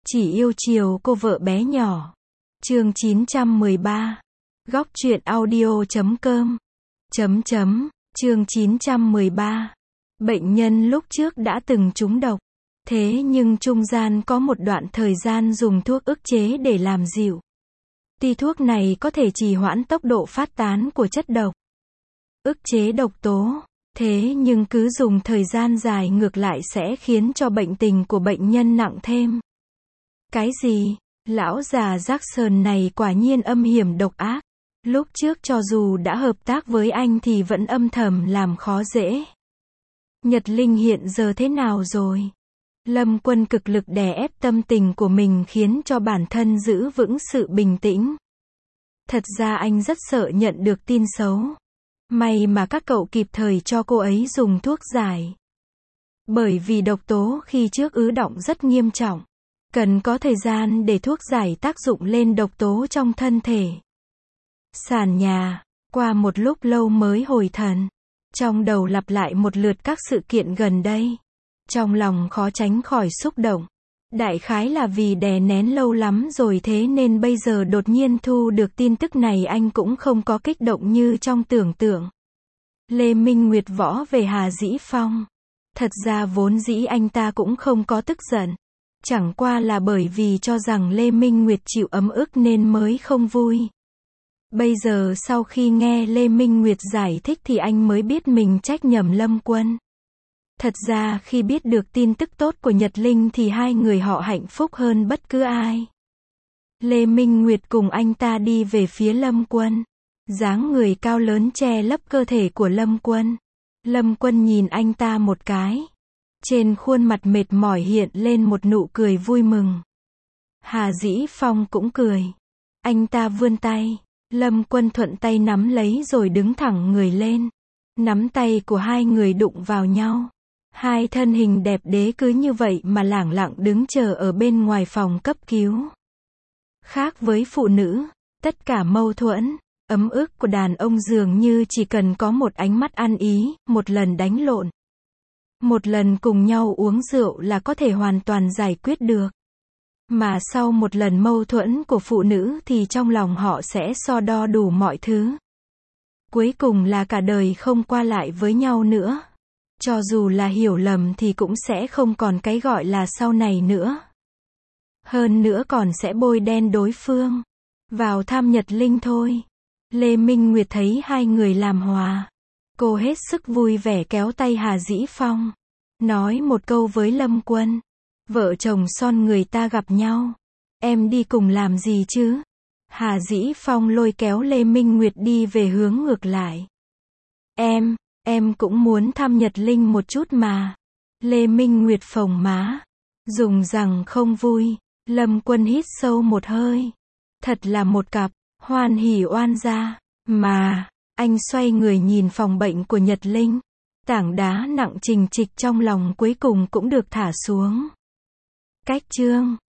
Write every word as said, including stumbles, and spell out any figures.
Chỉ yêu chiều cô vợ bé nhỏ. Chương chín trăm mười ba. Góc truyện audio chấm com. Chấm chấm. Chương chín trăm mười ba. Bệnh nhân lúc trước đã từng trúng độc. Thế nhưng trung gian có một đoạn thời gian dùng thuốc ức chế để làm dịu. Tuy thuốc này có thể trì hoãn tốc độ phát tán của chất độc, ức chế độc tố, thế nhưng cứ dùng thời gian dài ngược lại sẽ khiến cho bệnh tình của bệnh nhân nặng thêm. Cái gì? Lão già Jackson này quả nhiên âm hiểm độc ác. Lúc trước cho dù đã hợp tác với anh thì vẫn âm thầm làm khó dễ. Nhật Linh hiện giờ thế nào rồi? Lâm Quân cực lực đè ép tâm tình của mình khiến cho bản thân giữ vững sự bình tĩnh. Thật ra anh rất sợ nhận được tin xấu. May mà các cậu kịp thời cho cô ấy dùng thuốc giải. Bởi vì độc tố khi trước ứ đọng rất nghiêm trọng. Cần có thời gian để thuốc giải tác dụng lên độc tố trong thân thể. Sàn nhà, qua một lúc lâu mới hồi thần. Trong đầu lặp lại một lượt các sự kiện gần đây. Trong lòng khó tránh khỏi xúc động. Đại khái là vì đè nén lâu lắm rồi thế nên bây giờ đột nhiên thu được tin tức này anh cũng không có kích động như trong tưởng tượng. Lê Minh Nguyệt võ về Hà Dĩ Phong. Thật ra vốn dĩ anh ta cũng không có tức giận. Chẳng qua là bởi vì cho rằng Lê Minh Nguyệt chịu ấm ức nên mới không vui. Bây giờ sau khi nghe Lê Minh Nguyệt giải thích thì anh mới biết mình trách nhầm Lâm Quân. Thật ra khi biết được tin tức tốt của Nhật Linh thì hai người họ hạnh phúc hơn bất cứ ai. Lê Minh Nguyệt cùng anh ta đi về phía Lâm Quân. Dáng người cao lớn che lấp cơ thể của Lâm Quân. Lâm Quân nhìn anh ta một cái. Trên khuôn mặt mệt mỏi hiện lên một nụ cười vui mừng. Hà Dĩ Phong cũng cười. Anh ta vươn tay. Lâm Quân thuận tay nắm lấy rồi đứng thẳng người lên. Nắm tay của hai người đụng vào nhau. Hai thân hình đẹp đẽ cứ như vậy mà lẳng lặng đứng chờ ở bên ngoài phòng cấp cứu. Khác với phụ nữ, tất cả mâu thuẫn, ấm ức của đàn ông dường như chỉ cần có một ánh mắt ăn ý, một lần đánh lộn. Một lần cùng nhau uống rượu là có thể hoàn toàn giải quyết được. Mà sau một lần mâu thuẫn của phụ nữ thì trong lòng họ sẽ so đo đủ mọi thứ. Cuối cùng là cả đời không qua lại với nhau nữa. Cho dù là hiểu lầm thì cũng sẽ không còn cái gọi là sau này nữa. Hơn nữa còn sẽ bôi đen đối phương. Vào thăm Nhật Linh thôi. Lê Minh Nguyệt thấy hai người làm hòa. Cô hết sức vui vẻ kéo tay Hà Dĩ Phong. Nói một câu với Lâm Quân. Vợ chồng son người ta gặp nhau. Em đi cùng làm gì chứ? Hà Dĩ Phong lôi kéo Lê Minh Nguyệt đi về hướng ngược lại. Em, em cũng muốn thăm Nhật Linh một chút mà. Lê Minh Nguyệt phồng má. Dùng rằng không vui. Lâm Quân hít sâu một hơi. Thật là một cặp, hoan hỉ oan gia. Mà, anh xoay người nhìn phòng bệnh của Nhật Linh. Tảng đá nặng trình trịch trong lòng cuối cùng cũng được thả xuống. Cách chương